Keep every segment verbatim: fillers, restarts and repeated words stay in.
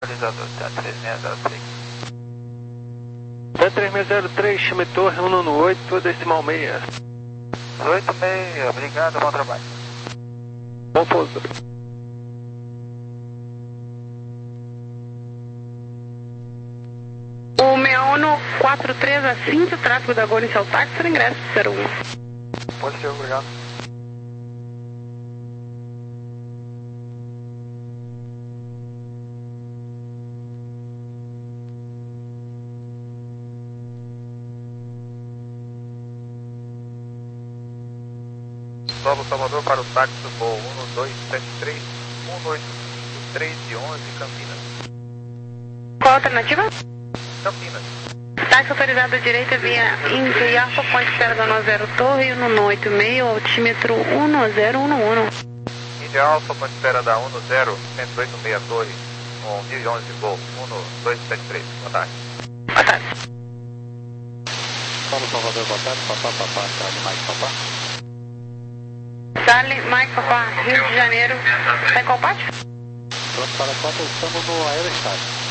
Autorizador, tá três seis zero três. Tá três seis zero três, chame torre um nove oito, decimal seis. oito seis, obrigado, bom trabalho. Bom pouso. O seis um quatro três a cinco, tráfego da Gol inicial táxi para ingresso zero um. Pode ser, obrigado. Solo Salvador para o táxi do voo um dois sete três, um oito cinco, três e onze, Campinas. Qual a alternativa? Campinas. Táxi autorizado à direita via India Alfa, ponte espera da nove zero Torre, um oito seis, altímetro um zero um um. India Alfa, ponte espera da um zero, cento e oito seis Torre, com mil e onze voo, um dois sete três. Boa tarde. Boa tarde. Solo Salvador, boa tarde. Papá, papá, Charlie, Mike, papá. Charlie, Mike, papá, Rio de Janeiro. Está em qual parte? Pronto para a cota, estamos no Aerostádio.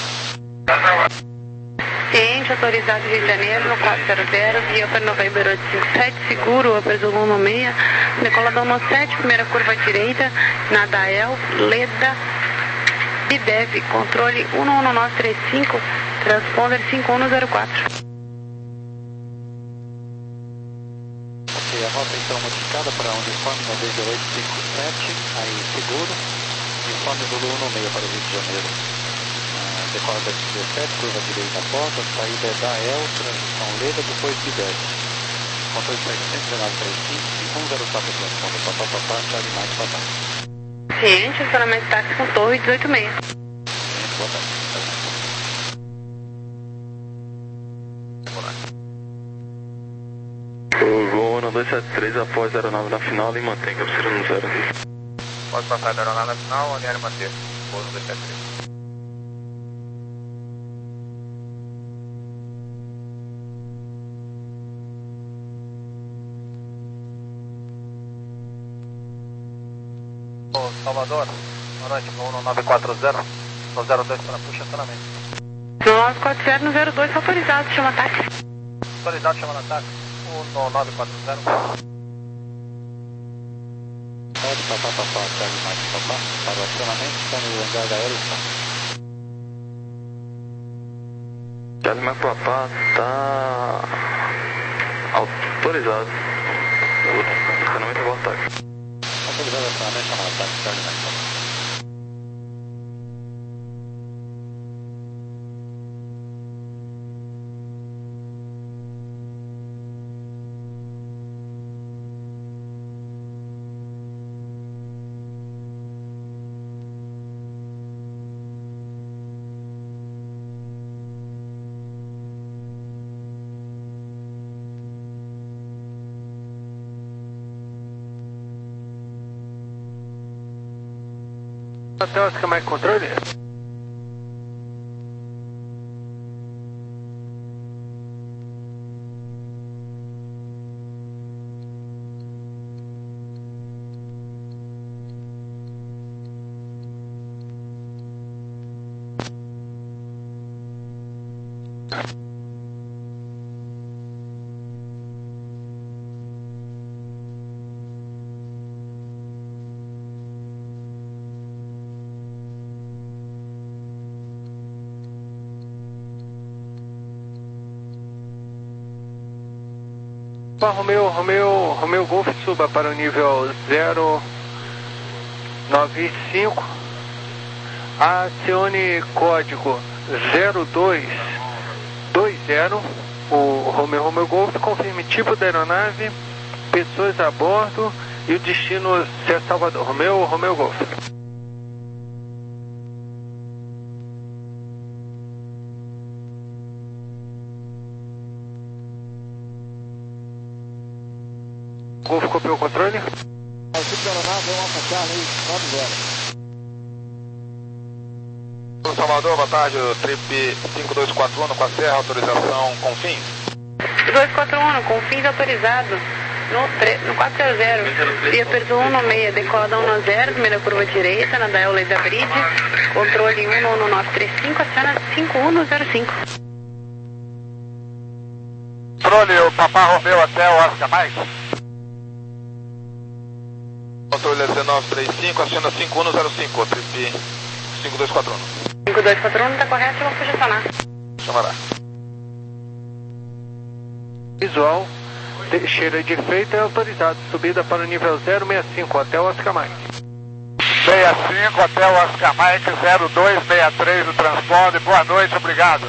Ciente, autorizado Rio de Janeiro, no quatro zero zero, via para November oito cinco sete, seguro, Apesolo um seis, decolador no sete, primeira curva à direita, Nadael, Leda, Bidev, controle um um nove três cinco, transponder cinco um zero quatro. Ok, a rota então modificada para uniforme November oito cinco sete, aí seguro, uniforme Zulu um seis para o Rio de Janeiro. Decola da dezessete, curva direita à porta, saída é da El, transição Leda, depois Bidev. Controle setecentos e dezenove três cinco, cinco um zero quatro, transponder papá, papá, Charlie, Mike, papá. Ciente, estacionamento táxi com torre dezoito seis. Ciente, boa tarde. O Gol um dois sete três após zero nove na final e mantém captura no zero. Pode passar da aeronave na final, alinhar e manter. Voo um dois sete três. Salvador, boa noite, voo nove quatro zero, no zero dois para puxa estacionamento. nove quatro zero no zero dois, autorizado, chama táxi. Autorizado, chama na táxi, no nove quatro zero. Pode, papá, papá, Charlie, Mike, papá, para o acionamento, está no hangar da Aerostar. Charlie, Mike, papá, tá autorizado. Estacionamento é voltar. Autorizado, acionamento, chama na táxi, Charlie, Mike, papá. Até o esquema de controle? Romeu, Romeu, Romeu Golf, suba para o nível zero nove cinco, acione código zero dois dois zero, o Romeu, Romeu Golf, confirme tipo da aeronave, pessoas a bordo e o destino é Salvador. Romeu, Romeu Golf. Golf copiou o controle? O tipo da aeronave é um Alfa Charlie nove zero. Salvador, boa tarde, o trip cinco dois quatro um com a Serra, autorização com fins. dois quatro um, com fins autorizado. no, tre, no quatro zero zero, via Perso um um seis, decola um zero, primeira curva direita, na Dael Leda Bridge, controle um um nove três cinco, aciona cinco um zero cinco. Controle, o Papá Romeu até o Oscar Mike. Controle dezenove três cinco, aciona cinco um zero cinco, trip cinco dois quatro um. cinco dois quatro um, tá correto, vamos projecionar. Chamará. Visual, de, cheira de efeito é autorizado. Subida para o nível zero seis cinco até o Oscar Mike. seis cinco até o Oscar Mike, zero dois seis três do transponder. Boa noite, obrigado.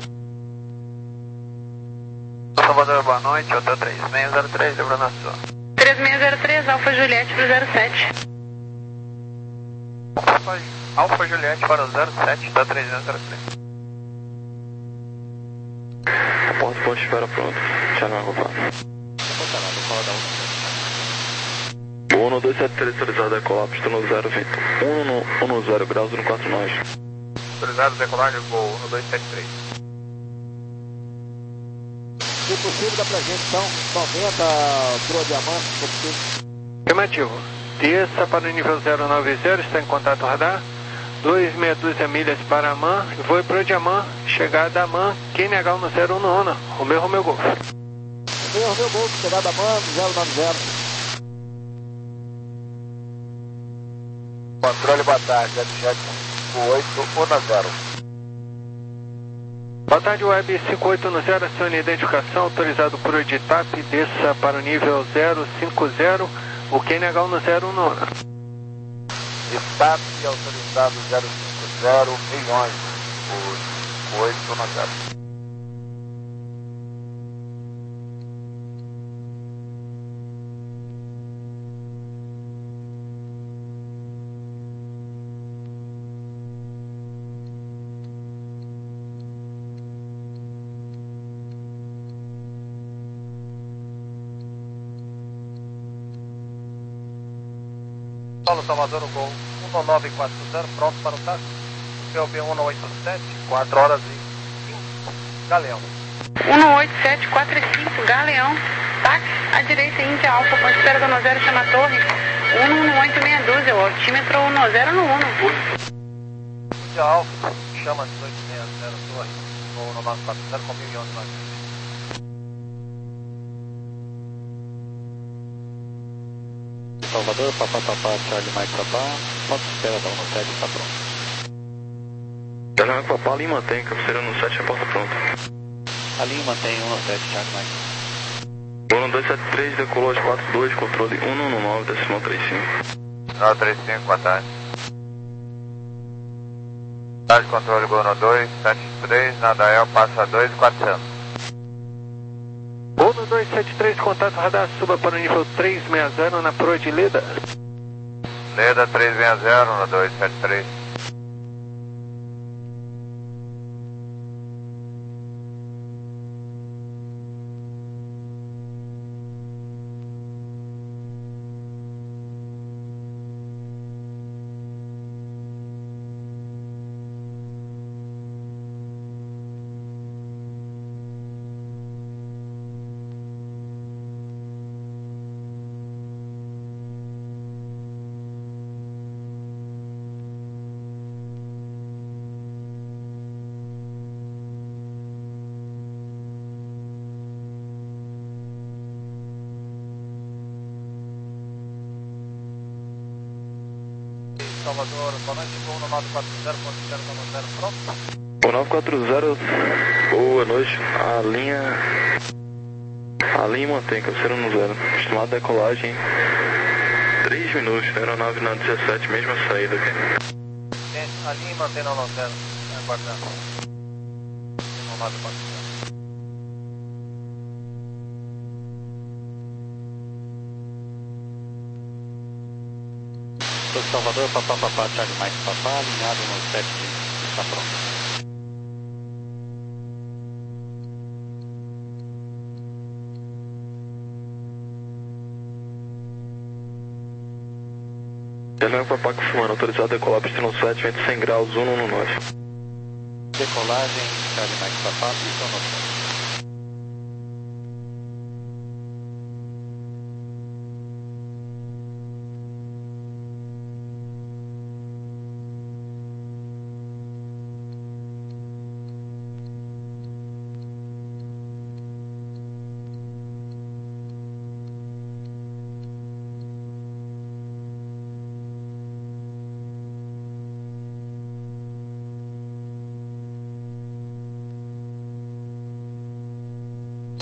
Salvador, boa noite, hotel três seis zero três, lembrando a sua. três seis zero três, Alfa Juliette para o zero sete. Alfa, Alfa Juliette para o zero sete, da três zero zero três. Porta ponte espera pronto. Já não é ocupado. um um dois sete três autorizado a decolar, pista no zero vinte. um um zero graus no quatro nós. Autorizado a decolar de voo um dois sete três. Se possível, dá pra gente então noventa pro diamante, se possível. Afirmativo. Desça para o nível zero nove zero, está em contato radar. dois meia dúzia milhas para Amman, voe para o Diamant, chegada a Amman, Q N H no zero um no Romeu Romeu Golf. Romeu Romeu Golf, chegada a Amman, zero nove zero. Controle, boa tarde, Jet cinco oito um zero. Boa tarde, Web cinco oito um zero, acione identificação, autorizado por Editap, desça para o nível zero cinco zero, o Q N H no zero um no Estado e autorizado zero cinco zero milhões, o cinco oito um zero. Paulo Salvador, o gol um nove quatro zero, pronto para o táxi. P O B um oito sete, quatro horas e cinco, Galeão. um oito sete quatro cinco, Galeão, táxi, à direita, Índia Alfa, ponte espera do um zero, chama a torre, um um oito meia dúzia, o altímetro um zero no um. Índia Alfa, chama dezoito seis zero, torre, gol um nove quatro zero com mil e onze nove. Salvador, Papá Papá, Charlie Mike Papá, ponto de espera da um sete, está pronto. Charlie Mike Papá, Lima mantém, cabeceira no sete, a porta pronta. A linha mantém um sete, Charlie Mike. um dois sete três, decolou às quatro dois, controle um um nove, decimal trinta e cinco. nove três cinco, boa tarde. Tarde, controle Bono dois sete três, na Dael, passa dois quatrocentos. um dois sete três, contato radar, suba para o nível três seis zero na proa de Leda. Leda três seis zero, no dois sete três. Salvador, boa noite, voo no nove quatro zero, ponto zero nove zero, pronto? O nove quatro zero, boa noite, a linha... A linha mantém, cabeceira no zero. Estimada decolagem, três minutos, aeronave na dezessete, mesma saída, ok? Gente, a linha mantém no nove zero, aguardando. No nove quatro zero. Salvador, Papá Papá, Charlie Mike Papá, alinhado no sete, está pronto. Charlie Papá confirmando, autorizado a decolar, pista no sete, vento cem graus, um um nove. Decolagem, Charlie Mike Papá, pista no sete.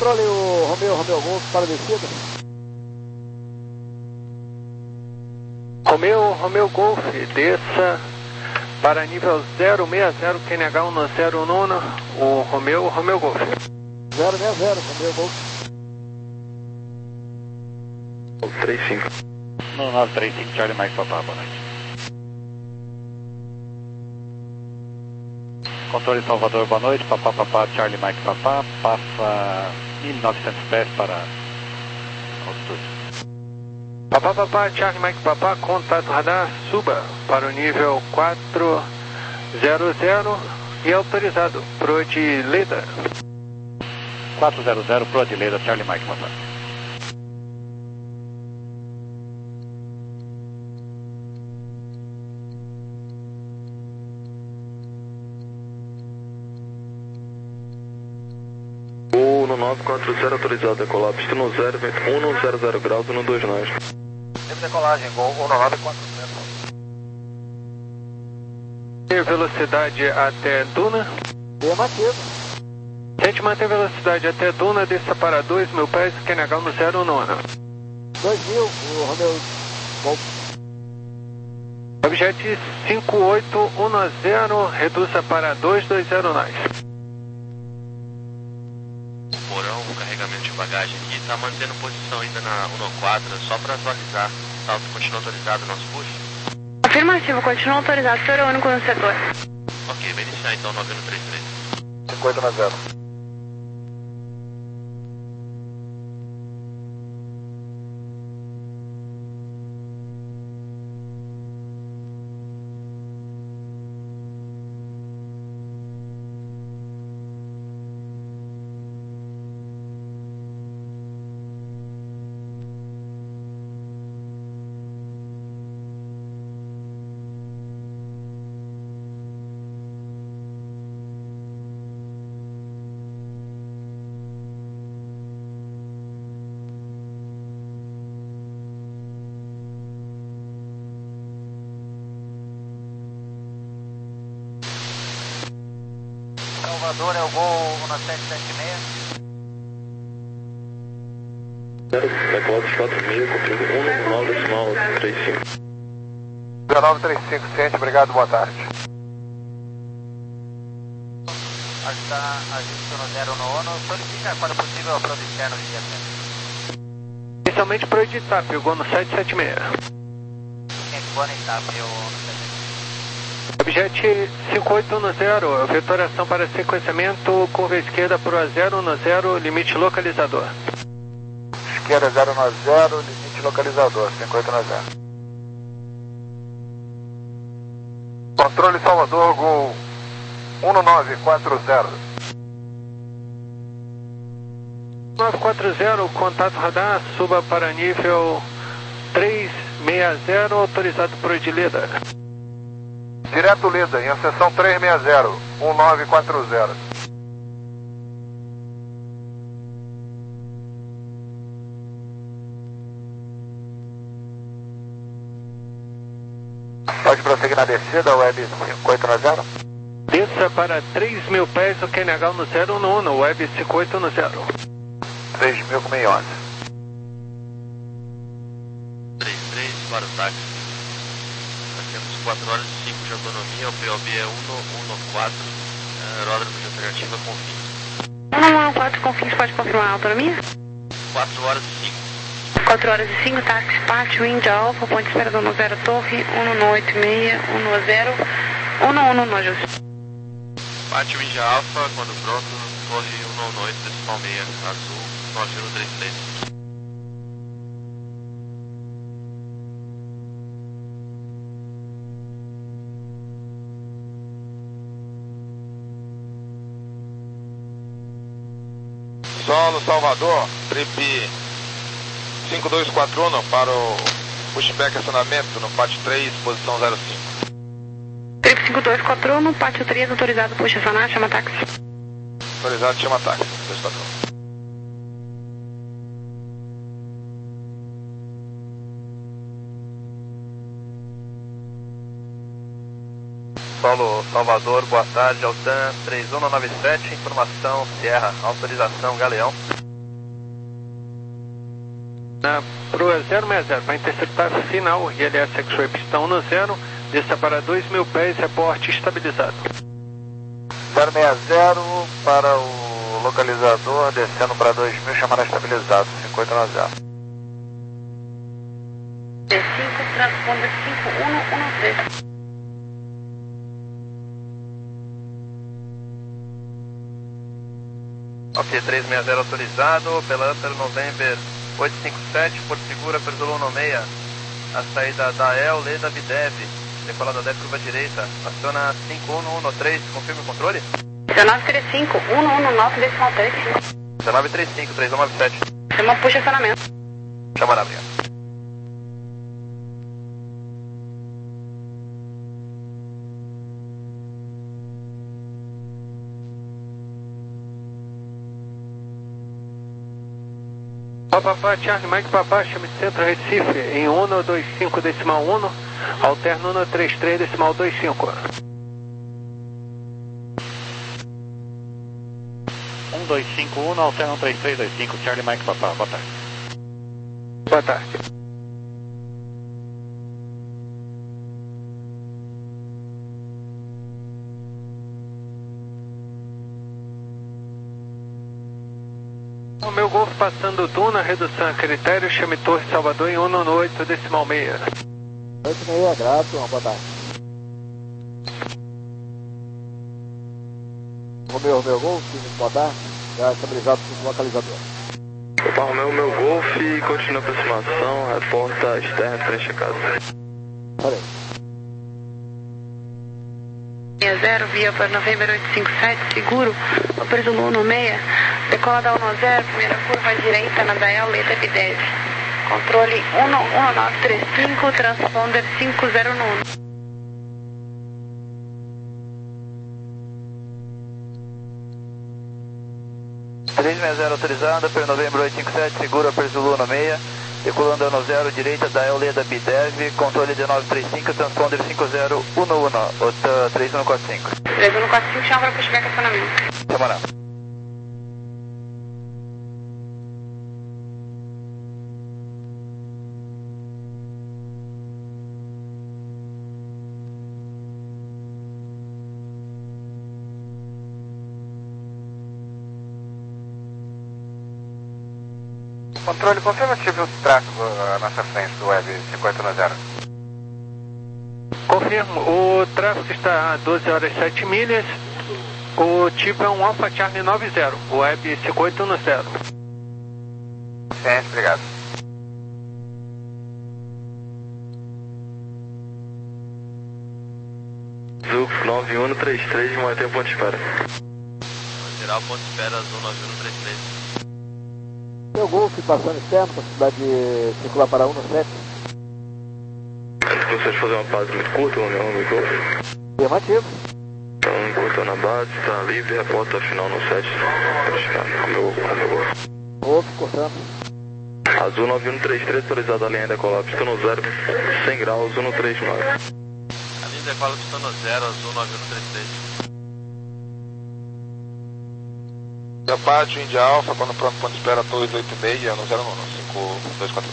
controle o Romeu, Romeu Golf para a descida. Romeu, Romeu Golf, desça para nível zero seis zero, Q N H um no zero nove, o Romeu, Romeu Golf. zero seis zero, Romeu Golf. três cinco. No nove três cinco, Charlie Mike Papá, boa noite. Controle Salvador, boa noite. Papá, papá, Charlie Mike Papá. Passa mil e novecentos pés para altitude. Papá, papá, Charlie Mike Papá, contato radar, suba para o nível quatrocentos e autorizado pro de Leda. quatrocentos pro de Leda, Charlie Mike Papá. O nove quatro zero autorizado, decolar, pista no zero, vento um zero zero graus, no dois nós. Tempo de decolagem, Gol um nove quatro zero. Velocidade até Duna. Afirmativo. Tente manter velocidade até Duna, desça para dois mil pés, Q N H no zero nove. dois mil, o Romeu Golf. Objet cinco oito um zero, reduza para dois dois zero nós. Porão, o carregamento de bagagem aqui, está mantendo posição ainda na um quatro, só para atualizar. Tá, continua autorizado o nosso push? Afirmativo, continua autorizado, senhor é o único no setor. Ok, vai iniciar então nove um três três. cinco oito zero. Salvador é o Gol um sete sete seis. Decolar dos quatro mil, confirmo um nove decimal três cinco. zero nove três cinco sete, obrigado, boa tarde. Está ajuste no zero nono, solicita quando possível a produção no dia sete. Inicialmente para o editar, pegou no sete sete seis. Quem for em Itap, eu no sete sete seis. Objet cinco oito um zero, vetoração para sequenciamento, curva esquerda para o zero um zero, limite localizador. Esquerda zero nove zero, limite localizador, cinco oito um zero. Controle Salvador, Gol um nove quatro zero. nove quatro zero, contato radar, suba para nível três seis zero, autorizado por Edileda. Direto Leda, em acessão três seis zero, um nove quatro zero. Pode prosseguir na descida, Web cinco oito um zero. Desça para três mil pés, o Q N H no zero nove, Web cinco oito um zero. três mil com meio onze. três três para o táxi. Nós temos quatro horas e cinco de autonomia, o P O B é um um quatro, aeródromo de alternativa Confins. um um quatro Confins, pode confirmar a autonomia? quatro horas e cinco. quatro horas e cinco, táxi, pátio, Índia Alfa, ponte esperador no zero Torre, um um oito seis, um zero, um um no ajuste. Pátio Índia Alfa, quando pronto, Torre um um oito, decimal seis, azul, nove um três três. Solo Salvador, trip cinco dois quatro um para o pushback acionamento no pátio três, posição zero cinco. Trip cinco dois quatro um, pátio três, autorizado por estacionar, chama táxi. Autorizado, chama táxi, dois quatro um. Solo Salvador, boa tarde, Altan três um nove sete, informação Sierra, autorização Galeão. Na proa zero seis zero, para interceptar final, I L S X-Ray pistão no zero, desça para dois mil pés, reporte estabilizado. zero seis zero para o localizador, descendo para dois mil, chamada estabilizado, cinco oito nove zero. D cinco, transponder cinco um um três. Ok, três seis zero autorizado, pela Upper November oito cinco sete, Porto Seguro, Upper Zulu um seis seis. A saída da E L, Leda Bidev, decolada da curva direita, aciona cinco um um três, confirme o controle? dezenove trinta e cinco, um um nove, decimal três. dezenove trinta e cinco, três um nove sete. Chama puxa acionamento. Chamada, obrigado. Papapá, Charlie Mike Papá, chame Centro Recife em um dois cinco decimal um, alterno um três três decimal dois cinco. um dois cinco um, alterno um três três dois cinco, Charlie Mike Papá, boa tarde. Boa tarde. O meu Golf passando Duna, redução a critério, chame Torre Salvador em um oito decimal seis. oito seis, grato, uma boa tarde. Romeu, Romeu Golf, boa tarde, já estabilizado com o localizador. Opa, Romeu, meu Golf, continua a aproximação, reporta externa frente a casa. Olha aí. seis zero, via para November oito cinco sete, seguro, Upper Zulu um seis, decola da um zero, primeira curva à direita na Dael, Leda Bidev. Controle um um nove três cinco, transponder cinco zero um. três seis zero autorizada, per November oito cinco sete, segura Upper Zulu um seis, decolando da um zero, direita da Leda Bidev, controle de nove três cinco, transponder cinco zero um um, outra três um quatro cinco. três um quatro cinco, chama para pushback acionamento. Semana. Controle, confirma se viu o tráfego à nossa frente do Web cinco oito nove zero. Confirmo, o tráfego está a doze horas e sete milhas, o tipo é um Alpha Charlie nove zero, o Web cinco oito um zero. Ciência, obrigado. Zux nove um três três, mantém o ponto de espera. Geral, ponto de espera, azul nove um três três. Meu Golf passando externo, possibilidade de circular para um sete. Antes que vocês fazer uma base muito curta, o meu Romeu Golf. Afirmativo. Então, encurtando a base, está livre, reporta final no sete. O meu Golf. Golf, cortando. Azul nove um três três, autorizado a linha de decolar, pistão no zero, cem graus, um três nove. A linha de decola pistão no zero, azul nove um três três. Abate, Índia Alfa, quando pronto, ponto de espera dois oito seis, no zero um, cinco dois quatro.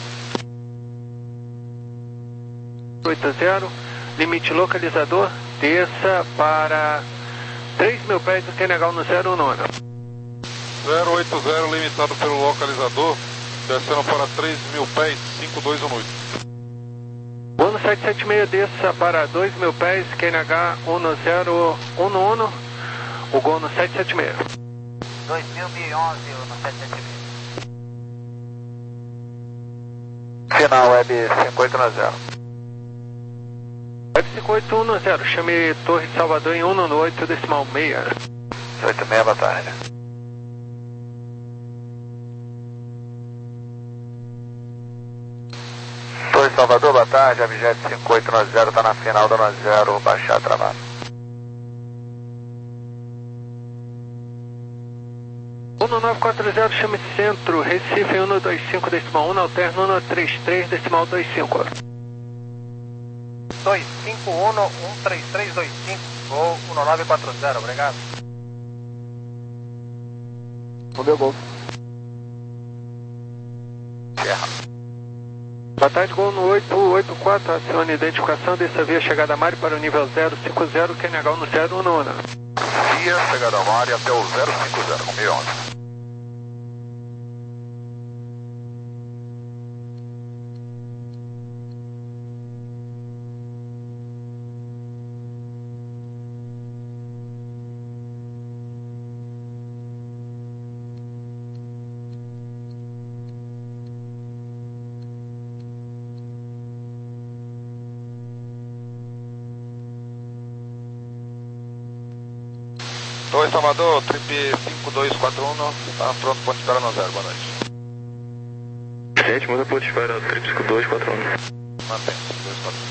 oito zero, limite localizador, desça para três mil pés do Senegal no zero um. zero oito zero limitado pelo localizador, descendo para três mil pés, cinco dois um oito. Gono sete sete seis, desça para dois mil pés, Q N H um zero um um, o Gono sete sete seis. dois mil e onze no sete sete seis. Final Web cinco oito nove zero. Web cinco oito um zero, chame Torre Salvador em um oito decimal seis. oito seis, boa tarde. Torre Salvador, boa tarde, Abjet cinco oito nove zero está na final do nove zero, baixar travado. um nove quatro zero, chame Centro, Recife em um dois cinco decimal um, alterno um três três decimal dois cinco. dois cinco um um três três dois cinco, voo um nove quatro zero, obrigado. Romeu Golf. Terra. Boa tarde, gol no oito oito quatro, acione a identificação dessa via chegada a Mari para o nível zero cinco zero, Q N H no zero um nona. Via chegada a Mari até o zero cinco zero, com meia onda. dois Salvador, trip cinco dois quatro um, tá pronto, ponto de espera no zero, boa noite. Gente, manda ponto de espera, trip cinco dois quatro um. Mantém, cinco dois quatro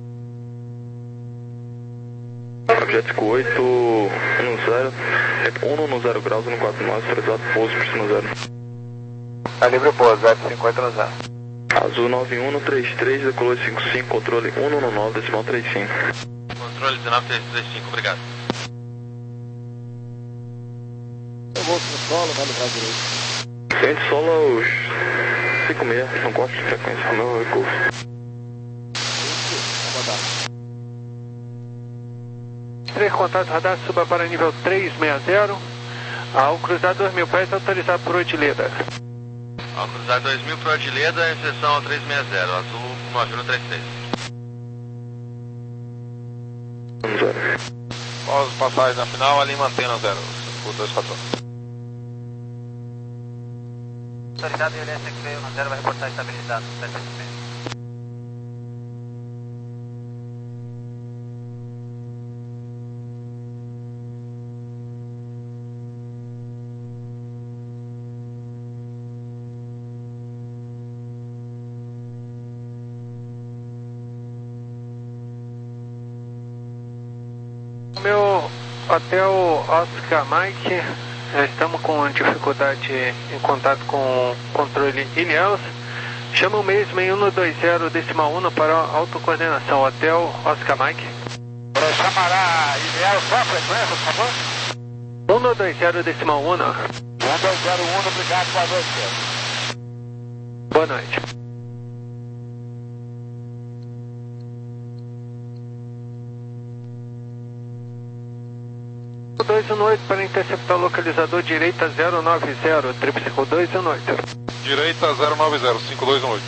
um. Objeto cinco oito um zero, um no zero graus, um quatro nove, autorizado pouso por cima zero. Calibre pouso, F cinco oito no zero. Azul nove um no três três, decolou cinco cinco, controle um no nove, decimal trinta e cinco. Controle dezenove três três cinco, obrigado. Eu vou pro solo, vai livrar direito. Gente, solo aos cinco seis, não gosto de frequência, meu recuo. três contatos radar, suba para nível trezentos e sessenta. Ao cruzar dois mil pés, autorizado por Odileda. Ao cruzar dois mil para Odileda, inserção ao trezentos e sessenta, azul nove um três três. Pausa passagem na final, ali mantém no zero, cinco dois quatro um. Autorizado e o L S que veio no zero vai reportar estabilizado, sete sete seis. Meu hotel Oscar Mike, já estamos com dificuldade em contato com o controle Ilhéus. Chama o mesmo em um dois zero decimal um para autocoordenação, hotel Oscar Mike. Para chamar a Ilhéus, qual a frequência, por favor? um dois zero decimal um. um dois zero um, obrigado, boa noite. Boa noite. dois um oito para interceptar o localizador direita zero nove zero, trip cinco dois um oito. Direita zero nove zero, cinco dois um oito.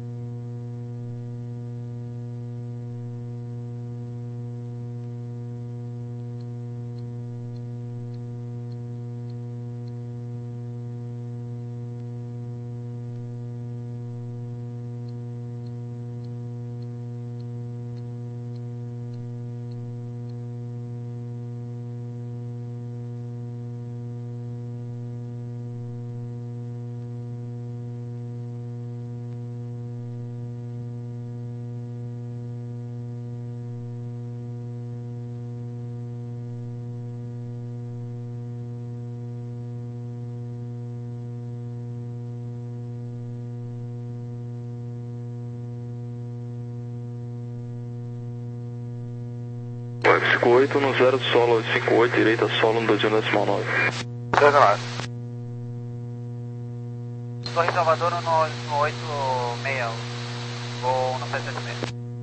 cinco oito no zero solo, cinco oito direita solo no dois um decimal nove. dois a nove. Torre Salvador no, no oito seis, vou no sete sete seis.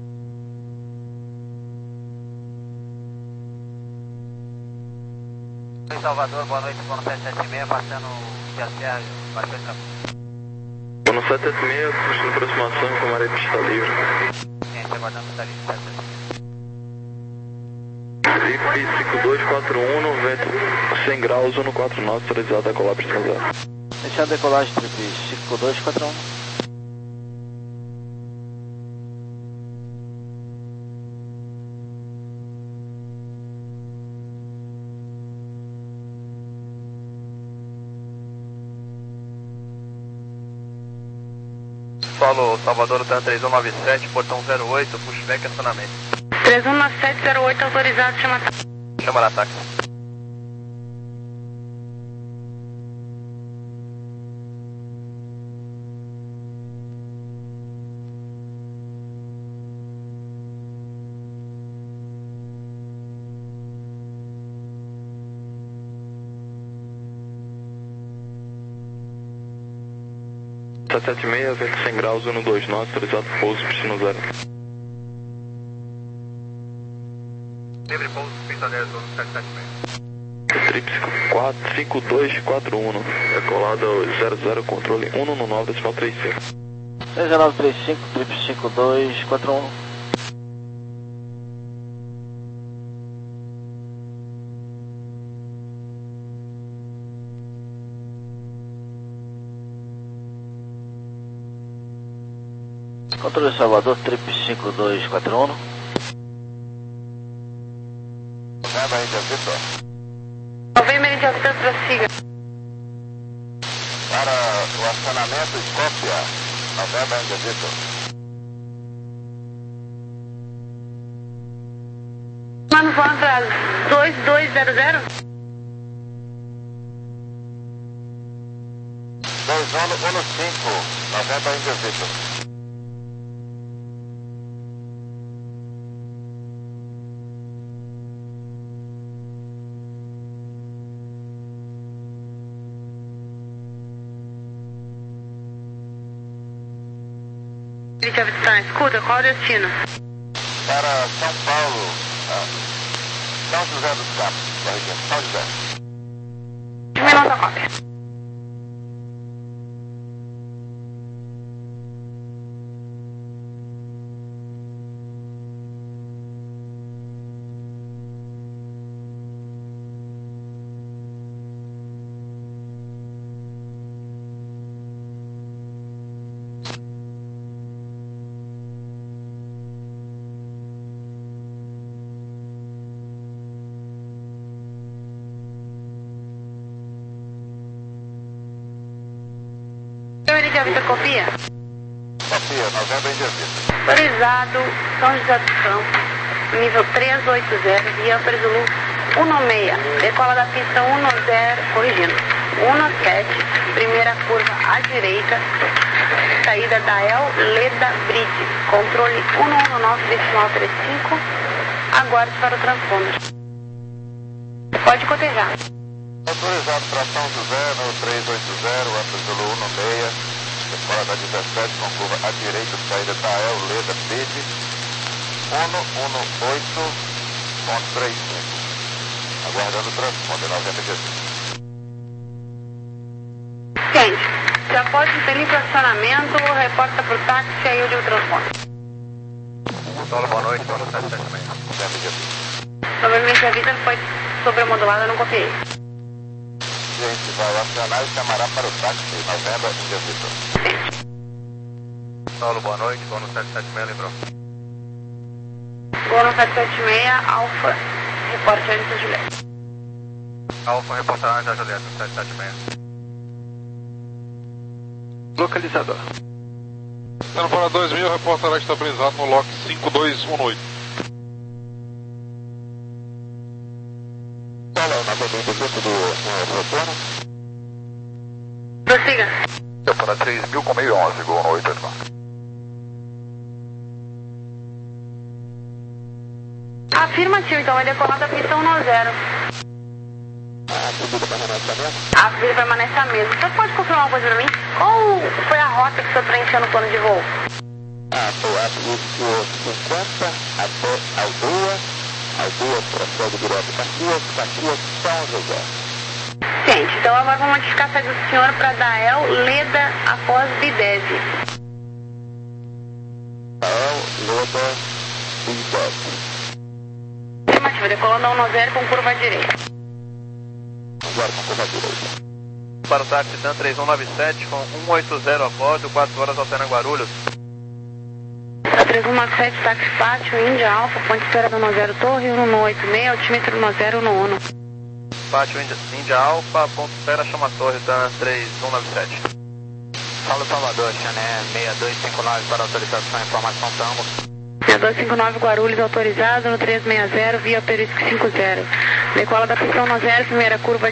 Torre Salvador, boa noite, vou no sete sete seis, passando o Via Sérgio, baixou esse campo. Vou no sete sete seis, puxando aproximação com a maré pista livre. Gente, aguardando pista livre, sete sete seis. Trip cinco dois quatro um no vento cem graus, um no quatro nove, autorizado a colar para cima zero. Deixa a decolagem, trip cinco dois quatro um. Solo Salvador, TAN três um nove sete, portão zero oito, pushback acionamento. três um nove sete zero oito autorizado, chama ataque. Chama na ataque. sete sete seis, vento cem graus, um dois nove, autorizado pouso, destino zero. Livre pouso, pista dez, sete sete seis. Trip cinco dois quatro um, decolada zero zero, controle um um nove, decimal trinta e cinco. três nove três cinco, trip cinco dois quatro um. Controle Salvador, trip cinco dois quatro um. November India Victor. November India Victor, prossiga. Para o acionamento Escópia, November India Victor. Mano, vamos para dois dois zero zero. dois um cinco, November India Victor. India Victor, escuta, qual é o destino? Para São Paulo, ah, São José dos Campos, corrigindo, São José. Diminua a cópia. India Victor, copia. Sofia, November India Victor. Autorizado, São José dos Campos, nível trezentos e oitenta, via Upper Zulu um seis, decola da pista dez, corrigindo, dezessete, primeira curva à direita, saída da El Leda Bridge, controle um um nove, decimal trinta e cinco, aguarde para o transponder. Pode cotejar. Autorizado para São José no trezentos e oitenta, Upper Zulu um seis, decola da dezessete com curva à direita, saída da El Leda Bridge, um um oito ponto trinta e cinco. Aguardando o transponder, November India Victor. Gente, já pode impelir para o acionamento, reporta para o táxi, aí eu digo o transponder. Solo, boa noite, boa noite, sete sete seis. November India Victor. Novamente a vida foi sobremodulada, eu não copiei. Gente, vai acionar e chamará para o táxi, November India Victor. Solo, boa noite, boa noite, sete sete seis, lembrou. Gol no sete sete seis, Alfa, reporte antes da Julieta. Alfa, reportar antes da Julieta, sete sete seis. Localizador. Sendo para dois mil, reportará estabilizado no lock cinco dois um oito. Solo, November India Victor do retorno. Prossiga. Eu para três mil com meio onze, gol no oito oito. Afirmativo, então vai decolar da pista um zero. A subida permanece a mesma? A subida permanece a mesma. Você pode confirmar uma coisa pra mim? Qual foi a rota que você preencheu no plano de voo? Ah, foi a cinquenta até Aldeia, Aldeia prossegue direto Caxias, Caxias, São José. Gente, então agora vou modificar a saída do senhor para Dael Leda após Bidev. Dael Leda Bidev. Afirmativo, decolando a um zero com curva à direita. Agora com curva à direita. Para o táxi Dan três um nove sete com um oito zero a bordo, quatro horas alterna Guarulhos. Para três um nove sete, táxi Pátio, Índia Alfa, ponte espera do um zero Torre, um um oito seis, altímetro um zero um um. Pátio Índia, Índia Alfa, ponto espera, chama Torre, Dan três um nove sete. Paulo Salvador, Chané seis dois cinco nove para autorização e informação, estamos. seis dois cinco nove Guarulhos autorizado no trezentos e sessenta, via Perisco cinco zero. Decola da pista um zero, primeira curva